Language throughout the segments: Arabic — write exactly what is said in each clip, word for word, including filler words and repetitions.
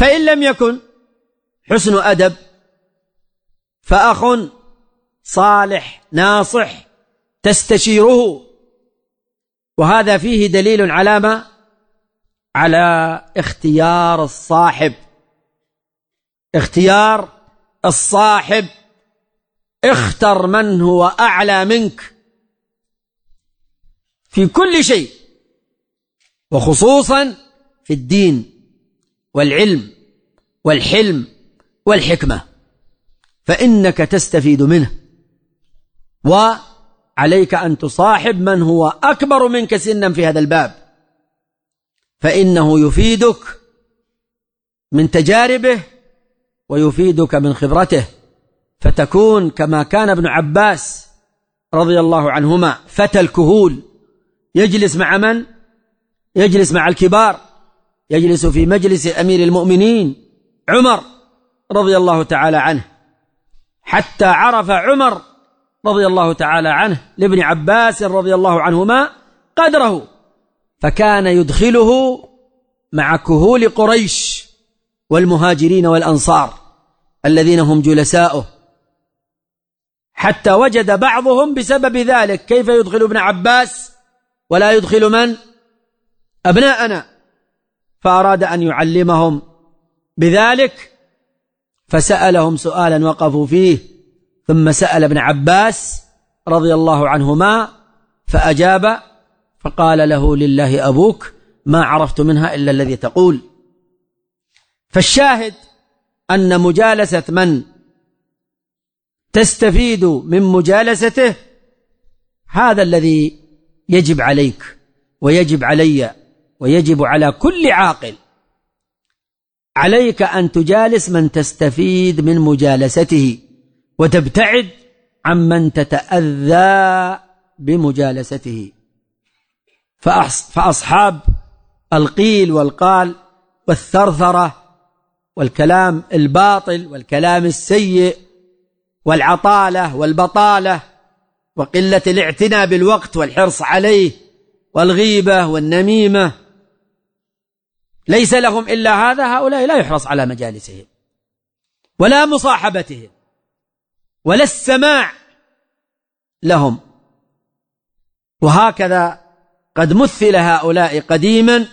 فإن لم يكن حسن أدب فأخ صالح ناصح تستشيره، وهذا فيه دليل على ما على اختيار الصاحب. اختيار الصاحب، اختر من هو أعلى منك في كل شيء، وخصوصا في الدين والعلم والحلم والحكمة، فإنك تستفيد منه. وعليك أن تصاحب من هو أكبر منك سنا في هذا الباب، فإنه يفيدك من تجاربه ويفيدك من خبرته، فتكون كما كان ابن عباس رضي الله عنهما فتى الكهول، يجلس مع من؟ يجلس مع الكبار، يجلس في مجلس أمير المؤمنين عمر رضي الله تعالى عنه، حتى عرف عمر رضي الله تعالى عنه لابن عباس رضي الله عنهما قدره، فكان يدخله مع كهول قريش والمهاجرين والأنصار الذين هم جلساؤه، حتى وجد بعضهم بسبب ذلك كيف يدخل ابن عباس ولا يدخل من؟ أبناءنا، فأراد أن يعلمهم بذلك، فسألهم سؤالا وقفوا فيه، ثم سأل ابن عباس رضي الله عنهما فأجاب، فقال له: لله أبوك، ما عرفت منها إلا الذي تقول. فالشاهد أن مجالسة من تستفيد من مجالسته هذا الذي يجب عليك ويجب علي ويجب على كل عاقل. عليك أن تجالس من تستفيد من مجالسته، وتبتعد عمن تتأذى بمجالسته. فأصحاب القيل والقال والثرثرة والكلام الباطل والكلام السيء والعطالة والبطالة وقلة الاعتناء بالوقت والحرص عليه والغيبة والنميمة، ليس لهم إلا هذا. هؤلاء لا يحرص على مجالسهم ولا مصاحبتهم ولا السماع لهم. وهكذا قد مثل هؤلاء قديما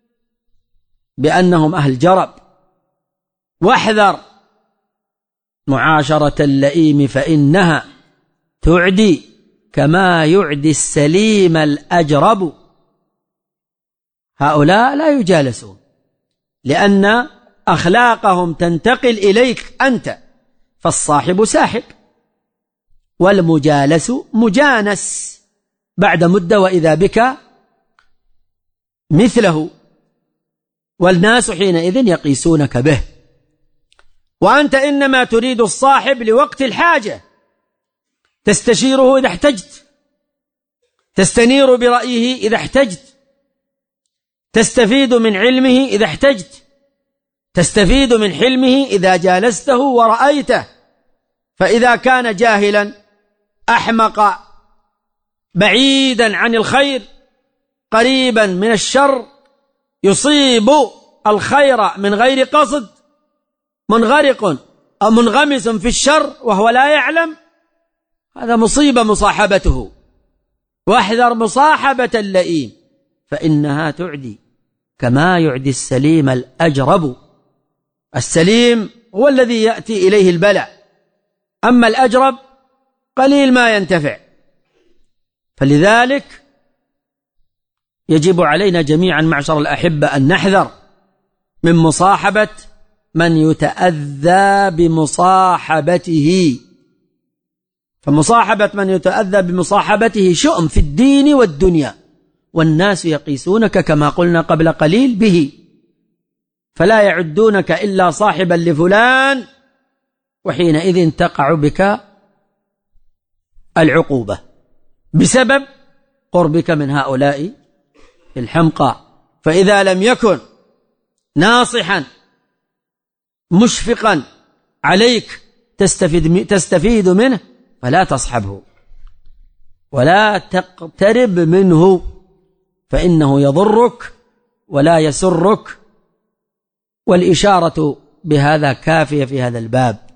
بأنهم أهل جرب. واحذر معاشرة اللئيم فإنها تعدي كما يعدي السليم الأجرب. هؤلاء لا يجالسون لأن أخلاقهم تنتقل إليك أنت، فالصاحب ساحب والمجالس مجانس بعد مدة، وإذا بك مثله، والناس حينئذ يقيسونك به. وأنت إنما تريد الصاحب لوقت الحاجة، تستشيره إذا احتجت، تستنير برأيه إذا احتجت، تستفيد من علمه إذا احتجت، تستفيد من حلمه إذا جالسته ورأيته. فإذا كان جاهلا أحمق بعيدا عن الخير قريبا من الشر يصيب الخير من غير قصد، منغرق أو منغمس في الشر وهو لا يعلم، هذا مصيبة مصاحبته. واحذر مصاحبة اللئيم فإنها تعدي كما يعدي السليم الأجرب. السليم هو الذي يأتي إليه البلاء، أما الأجرب قليل ما ينتفع. فلذلك يجب علينا جميعا معشر الأحبة أن نحذر من مصاحبة من يتأذى بمصاحبته، فمصاحبة من يتأذى بمصاحبته شؤم في الدين والدنيا، والناس يقيسونك كما قلنا قبل قليل به، فلا يعدونك إلا صاحبا لفلان، وحينئذ تقع بك العقوبة بسبب قربك من هؤلاء الحمقى. فإذا لم يكن ناصحا مشفقا عليك تستفيد, تستفيد منه فلا تصحبه ولا تقترب منه، فإنه يضرك ولا يسرك والإشارة بهذا كافية في هذا الباب.